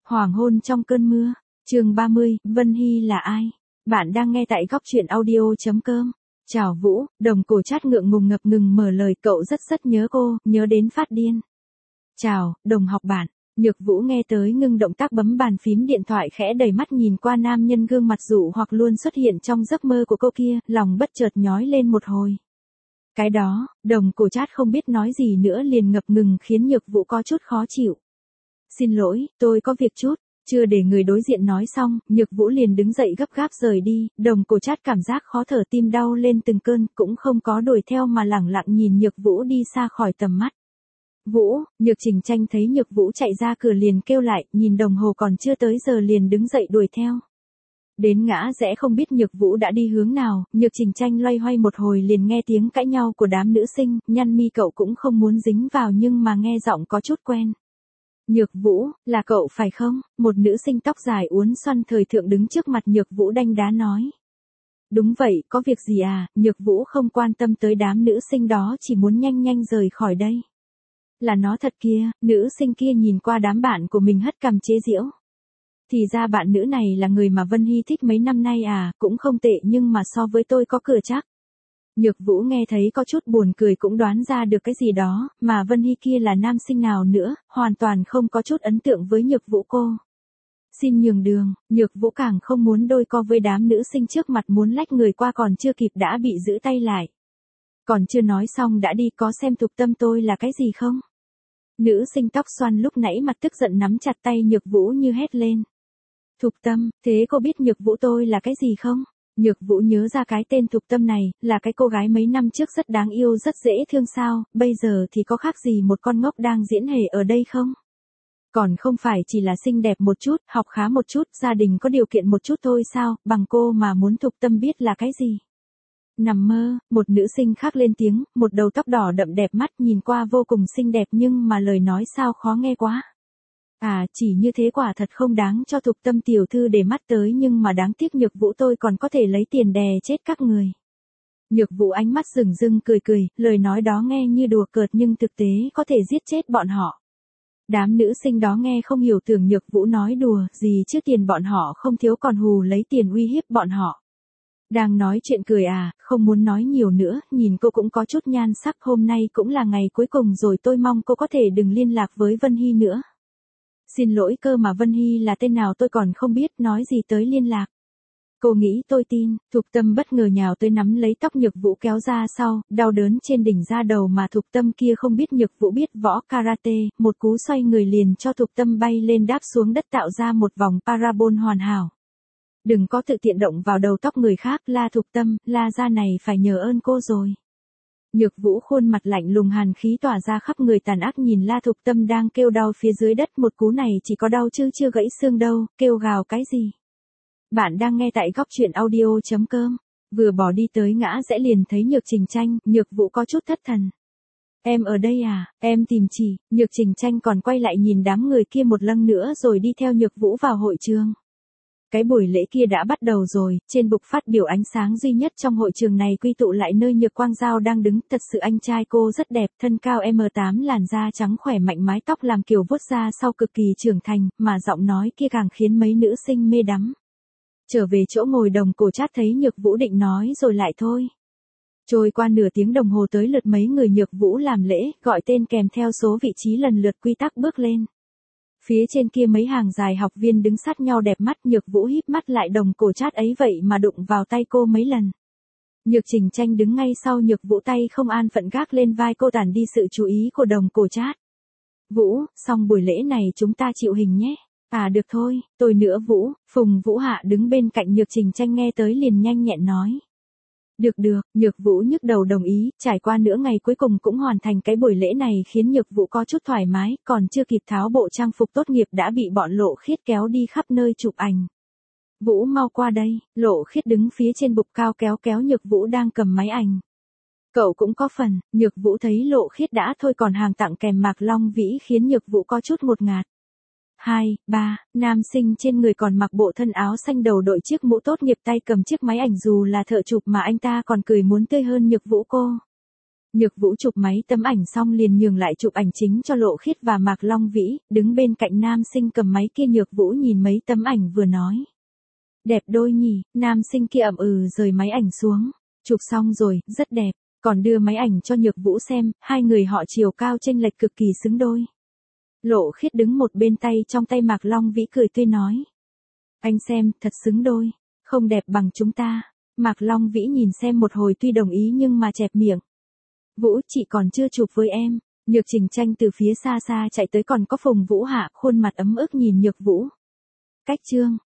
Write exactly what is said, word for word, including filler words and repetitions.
Hoàng hôn trong cơn mưa, chương ba mươi, Vân Hy là ai? Bạn đang nghe tại góc truyện audio chấm com. Chào Vũ, đồng cổ chat ngượng ngùng ngập ngừng mở lời, cậu rất rất nhớ cô, nhớ đến phát điên. Chào, đồng học bạn. Nhược Vũ nghe tới ngưng động tác bấm bàn phím điện thoại, khẽ đẩy mắt nhìn qua nam nhân gương mặt dụ hoặc luôn xuất hiện trong giấc mơ của cô kia, lòng bất chợt nhói lên một hồi. Cái đó, đồng cổ chat không biết nói gì nữa liền ngập ngừng khiến Nhược Vũ có chút khó chịu. Xin lỗi, tôi có việc chút. Chưa để người đối diện nói xong, Nhược Vũ liền đứng dậy gấp gáp rời đi, đồng cổ chat cảm giác khó thở, tim đau lên từng cơn, cũng không có đuổi theo mà lẳng lặng nhìn Nhược Vũ đi xa khỏi tầm mắt. Vũ, Nhược Trình Tranh thấy Nhược Vũ chạy ra cửa liền kêu lại, nhìn đồng hồ còn chưa tới giờ liền đứng dậy đuổi theo. Đến ngã rẽ không biết Nhược Vũ đã đi hướng nào, Nhược Trình Tranh loay hoay một hồi liền nghe tiếng cãi nhau của đám nữ sinh, nhăn mi cậu cũng không muốn dính vào nhưng mà nghe giọng có chút quen. Nhược Vũ, là cậu phải không? Một nữ sinh tóc dài uốn xoăn thời thượng đứng trước mặt Nhược Vũ đanh đá nói. Đúng vậy, có việc gì à? Nhược Vũ không quan tâm tới đám nữ sinh đó, chỉ muốn nhanh nhanh rời khỏi đây. Là nó thật kia, nữ sinh kia nhìn qua đám bạn của mình hất cằm chế giễu. Thì ra bạn nữ này là người mà Vân Hy thích mấy năm nay à, cũng không tệ nhưng mà so với tôi có cửa chắc. Nhược Vũ nghe thấy có chút buồn cười, cũng đoán ra được cái gì đó, mà Vân Hy kia là nam sinh nào nữa, hoàn toàn không có chút ấn tượng với Nhược Vũ cô. Xin nhường đường, Nhược Vũ càng không muốn đôi co với đám nữ sinh trước mặt, muốn lách người qua còn chưa kịp đã bị giữ tay lại. Còn chưa nói xong đã đi, có xem Thục Tâm tôi là cái gì không? Nữ sinh tóc xoăn lúc nãy mặt tức giận nắm chặt tay Nhược Vũ như hét lên. Thục Tâm, thế cô biết Nhược Vũ tôi là cái gì không? Nhược Vũ nhớ ra cái tên Thục Tâm này, là cái cô gái mấy năm trước rất đáng yêu rất dễ thương sao, bây giờ thì có khác gì một con ngốc đang diễn hề ở đây không? Còn không phải chỉ là xinh đẹp một chút, học khá một chút, gia đình có điều kiện một chút thôi sao, bằng cô mà muốn Thục Tâm biết là cái gì? Nằm mơ, một nữ sinh khác lên tiếng, một đầu tóc đỏ đậm đẹp mắt nhìn qua vô cùng xinh đẹp nhưng mà lời nói sao khó nghe quá. À, chỉ như thế quả thật không đáng cho Thục Tâm tiểu thư để mắt tới, nhưng mà đáng tiếc Nhược Vũ tôi còn có thể lấy tiền đè chết các người. Nhược Vũ ánh mắt rừng rưng cười cười, lời nói đó nghe như đùa cợt nhưng thực tế có thể giết chết bọn họ. Đám nữ sinh đó nghe không hiểu, tưởng Nhược Vũ nói đùa, gì chứ tiền bọn họ không thiếu còn hù lấy tiền uy hiếp bọn họ. Đang nói chuyện cười à, không muốn nói nhiều nữa, nhìn cô cũng có chút nhan sắc, hôm nay cũng là ngày cuối cùng rồi, tôi mong cô có thể đừng liên lạc với Vân Hy nữa. Xin lỗi, cơ mà Vân Hy là tên nào tôi còn không biết, nói gì tới liên lạc. Cô nghĩ tôi tin? Thục Tâm bất ngờ nhào tới nắm lấy tóc Nhược Vũ kéo ra sau, đau đớn trên đỉnh da đầu mà Thục Tâm kia không biết Nhược Vũ biết võ karate, một cú xoay người liền cho Thục Tâm bay lên đáp xuống đất tạo ra một vòng parabol hoàn hảo. Đừng có tự tiện động vào đầu tóc người khác, la Thục Tâm, la ra này phải nhờ ơn cô rồi. Nhược Vũ khuôn mặt lạnh lùng, hàn khí tỏa ra khắp người, tàn ác nhìn la Thục Tâm đang kêu đau phía dưới đất, một cú này chỉ có đau chứ chưa gãy xương đâu, kêu gào cái gì. Bạn đang nghe tại góc truyện audio chấm com, vừa bỏ đi tới ngã rẽ liền thấy Nhược Trình Tranh, Nhược Vũ có chút thất thần. Em ở đây à, em tìm chị. Nhược Trình Tranh còn quay lại nhìn đám người kia một lần nữa rồi đi theo Nhược Vũ vào hội trường. Cái buổi lễ kia đã bắt đầu rồi, trên bục phát biểu ánh sáng duy nhất trong hội trường này quy tụ lại nơi Nhược Quang Giao đang đứng, thật sự anh trai cô rất đẹp, thân cao em tám, làn da trắng khỏe mạnh, mái tóc làm kiểu vuốt ra sau cực kỳ trưởng thành, mà giọng nói kia càng khiến mấy nữ sinh mê đắm. Trở về chỗ ngồi, đồng cổ chat thấy Nhược Vũ định nói rồi lại thôi. Trôi qua nửa tiếng đồng hồ tới lượt mấy người Nhược Vũ làm lễ, gọi tên kèm theo số vị trí lần lượt quy tắc bước lên. Phía trên kia mấy hàng dài học viên đứng sát nhau đẹp mắt, Nhược Vũ híp mắt lại, đồng cổ chat ấy vậy mà đụng vào tay cô mấy lần. Nhược Trình Tranh đứng ngay sau Nhược Vũ, tay không an phận gác lên vai cô, tản đi sự chú ý của đồng cổ chat. Vũ, xong buổi lễ này chúng ta chịu hình nhé. À được thôi, tôi nữa Vũ. Phùng Vũ Hạ đứng bên cạnh Nhược Trình Tranh nghe tới liền nhanh nhẹn nói. Được được, Nhược Vũ nhức đầu đồng ý, trải qua nửa ngày cuối cùng cũng hoàn thành cái buổi lễ này, khiến Nhược Vũ có chút thoải mái, còn chưa kịp tháo bộ trang phục tốt nghiệp đã bị bọn Lộ Khiết kéo đi khắp nơi chụp ảnh. Vũ mau qua đây, Lộ Khiết đứng phía trên bục cao kéo kéo Nhược Vũ đang cầm máy ảnh. Cậu cũng có phần. Nhược Vũ thấy Lộ Khiết đã thôi còn hàng tặng kèm Mạc Long Vĩ khiến Nhược Vũ có chút ngột ngạt. Hai, ba, nam sinh trên người còn mặc bộ thân áo xanh, đầu đội chiếc mũ tốt nghiệp, tay cầm chiếc máy ảnh, dù là thợ chụp mà anh ta còn cười muốn tươi hơn Nhược Vũ cô. Nhược Vũ chụp máy tấm ảnh xong liền nhường lại chụp ảnh chính cho Lộ Khiết và Mạc Long Vĩ, đứng bên cạnh nam sinh cầm máy kia. Nhược Vũ nhìn mấy tấm ảnh vừa nói. Đẹp đôi nhỉ, nam sinh kia ậm ừ rời máy ảnh xuống. Chụp xong rồi, rất đẹp, còn đưa máy ảnh cho Nhược Vũ xem, hai người họ chiều cao chênh lệch cực kỳ xứng đôi. Lộ Khiết đứng một bên tay trong tay Mạc Long Vĩ cười tươi nói. Anh xem, thật xứng đôi, không đẹp bằng chúng ta. Mạc Long Vĩ nhìn xem một hồi tuy đồng ý nhưng mà chẹp miệng. Vũ, chị còn chưa chụp với em. Nhược Trình Tranh từ phía xa xa chạy tới, còn có Phùng Vũ Hạ khuôn mặt ấm ức nhìn Nhược Vũ. Cách chương